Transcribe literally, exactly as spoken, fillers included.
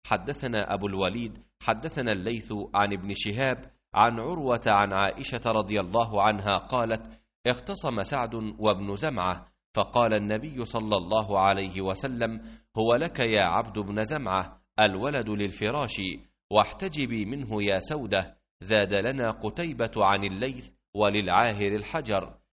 حدثنا أبو الوليد حدثنا الليث عن ابن شهاب عن عروة عن عائشة رضي الله عنها قالت: اختصم سعد وابن زمعة، فقال النبي صلى الله عليه وسلم: هو لك يا عبد بن زمعة، الولد للفراش، واحتجبي منه يا سودة. زاد لنا قتيبة عن الليث: وللعاهر الحجر.